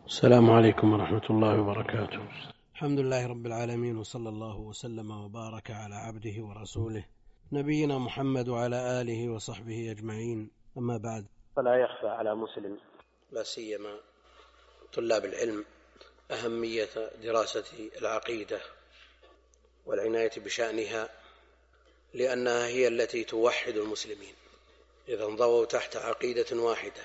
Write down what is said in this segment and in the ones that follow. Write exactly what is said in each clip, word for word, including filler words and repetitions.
السلام عليكم ورحمة الله وبركاته. الحمد لله رب العالمين، وصلى الله وسلم وبارك على عبده ورسوله نبينا محمد وعلى آله وصحبه أجمعين، أما بعد، فلا يخفى على مسلم لا سيما طلاب العلم أهمية دراسة العقيدة والعناية بشأنها، لأنها هي التي توحد المسلمين. إذا انضووا تحت عقيدة واحدة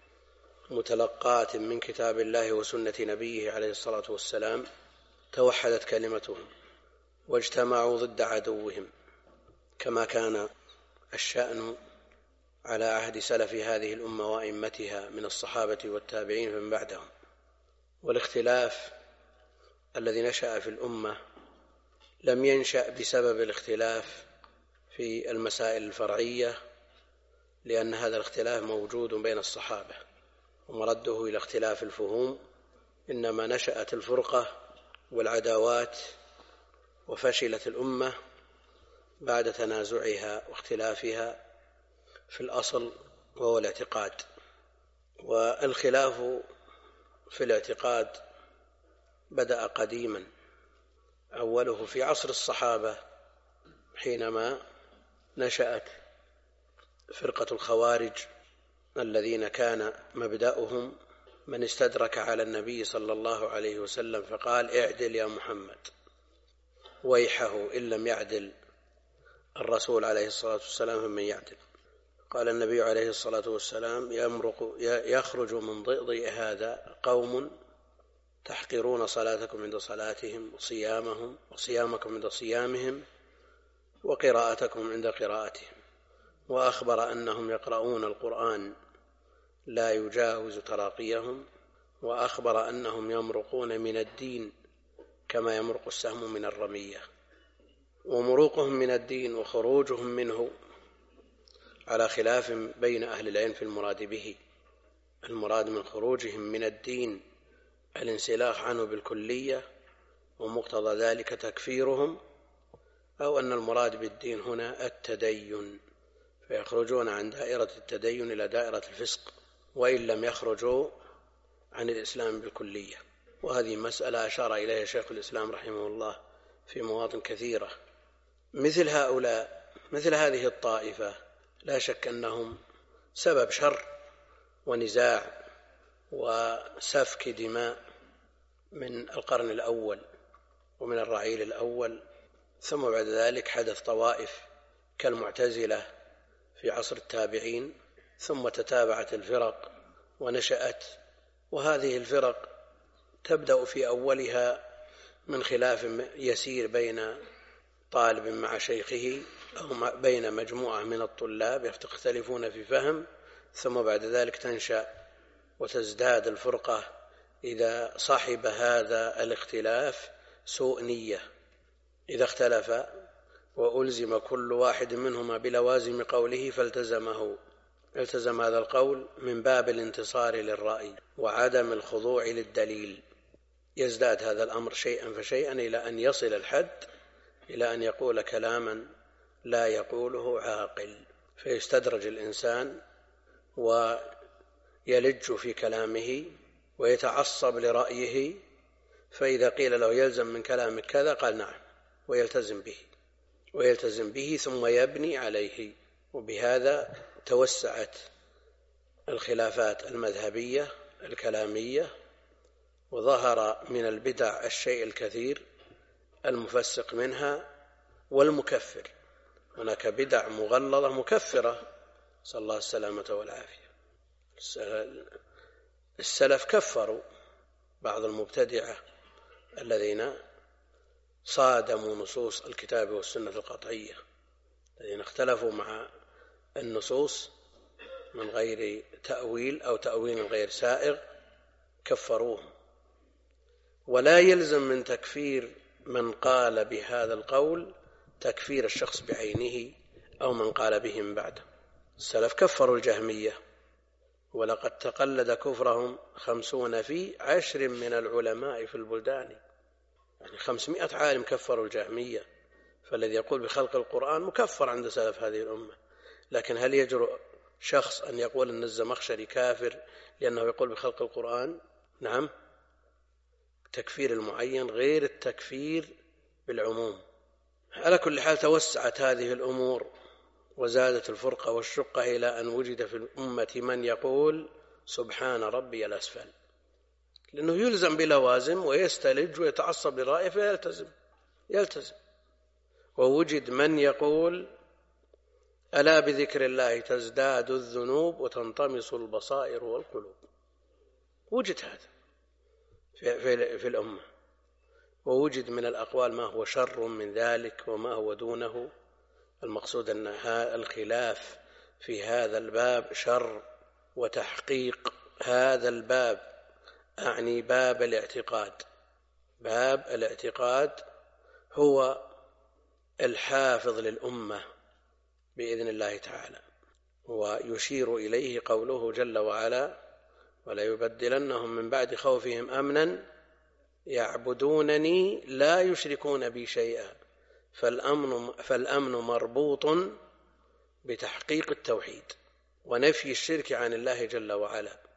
متلقاة من كتاب الله وسنة نبيه عليه الصلاة والسلام توحدت كلمتهم واجتمعوا ضد عدوهم، كما كان الشأن على عهد سلف هذه الأمة وأئمتها من الصحابة والتابعين فمن بعدهم. والاختلاف الذي نشأ في الأمة لم ينشأ بسبب الاختلاف في المسائل الفرعية، لأن هذا الاختلاف موجود بين الصحابة ومرده إلى اختلاف الفهوم، إنما نشأت الفرقة والعداوات وفشلت الأمة بعد تنازعها واختلافها في الأصل وهو الاعتقاد. والخلاف في الاعتقاد بدأ قديما، أوله في عصر الصحابة حينما نشأت فرقة الخوارج الذين كان مبدأهم من استدرك على النبي صلى الله عليه وسلم فقال: اعدل يا محمد، ويحه إن لم يعدل الرسول عليه الصلاة والسلام فمن يعدل. قال النبي عليه الصلاة والسلام: يمرق يخرج من ضئضئ هذا قوم تحقرون صلاتكم عند صلاتهم وصيامهم وصيامكم عند صيامهم وقراءتكم عند قراءتهم. وأخبر أنهم يقرؤون القرآن لا يجاوز تراقيهم، وأخبر أنهم يمرقون من الدين كما يمرق السهم من الرمية. ومروقهم من الدين وخروجهم منه على خلاف بين أهل العلم في المراد به. المراد من خروجهم من الدين الانسلاخ عنه بالكلية ومقتضى ذلك تكفيرهم، أو أن المراد بالدين هنا التدين، فيخرجون عن دائرة التدين إلى دائرة الفسق وإن لم يخرجوا عن الإسلام بالكلية. وهذه مسألة أشار إليها شيخ الإسلام رحمه الله في مواطن كثيرة. مثل هؤلاء مثل هذه الطائفة لا شك أنهم سبب شر ونزاع وسفك دماء من القرن الأول ومن الرعيل الأول، ثم بعد ذلك حدث طوائف كالمعتزلة في عصر التابعين، ثم تتابعت الفرق ونشأت. وهذه الفرق تبدأ في أولها من خلاف يسير بين طالب مع شيخه أو بين مجموعة من الطلاب يختلفون في فهم، ثم بعد ذلك تنشأ وتزداد الفرقة إذا صاحب هذا الاختلاف سوء نية. إذا اختلف وألزم كل واحد منهما بلوازم قوله فالتزمه التزم هذا القول من باب الانتصار للرأي وعدم الخضوع للدليل. يزداد هذا الأمر شيئا فشيئا إلى أن يصل الحد إلى أن يقول كلاما لا يقوله عاقل، فيستدرج الإنسان ويلج في كلامه ويتعصب لرأيه، فإذا قيل له يلزم من كلامك كذا قال نعم ويلتزم به ويلتزم به ثم يبني عليه. وبهذا توسعت الخلافات المذهبية الكلامية، وظهر من البدع الشيء الكثير المفسق منها والمكفر. هناك بدع مغلظة مكفرة، صلى الله السلامة والعافية. السلف كفروا بعض المبتدعة الذين صادموا نصوص الكتاب والسنة القطعية، الذين اختلفوا مع النصوص من غير تأويل أو تأويل غير سائغ كفروهم. ولا يلزم من تكفير من قال بهذا القول تكفير الشخص بعينه أو من قال به من بعده. السلف كفروا الجهمية، ولقد تقلد كفرهم خمسون في عشر من العلماء في البلدان، يعني خمسمائة عالم كفروا الجهمية. فالذي يقول بخلق القرآن مكفر عند سلف هذه الأمة. لكن هل يجرؤ شخص أن يقول أن الزمخشري كافر لأنه يقول بخلق القرآن؟ نعم، التكفير المعين غير التكفير بالعموم. على كل حال توسعت هذه الأمور وزادت الفرقة والشقة إلى أن وجد في الأمة من يقول سبحان ربي الأسفل، لأنه يلزم بلوازم ويستلج ويتعصب لرأيه فيلتزم يلتزم. ووجد من يقول ألا بذكر الله تزداد الذنوب وتنطمس البصائر والقلوب. وجد هذا في, في, في الأمة. ووجد من الأقوال ما هو شر من ذلك وما هو دونه. المقصود أن الخلاف في هذا الباب شر، وتحقيق هذا الباب أعني باب الاعتقاد، باب الاعتقاد هو الحافظ للأمة بإذن الله تعالى. ويشير إليه قوله جل وعلا ولا يبدلنهم من بعد خوفهم أمنا يعبدونني لا يشركون بي شيئا. فالأمن, فالأمن مربوط بتحقيق التوحيد ونفي الشرك عن الله جل وعلا.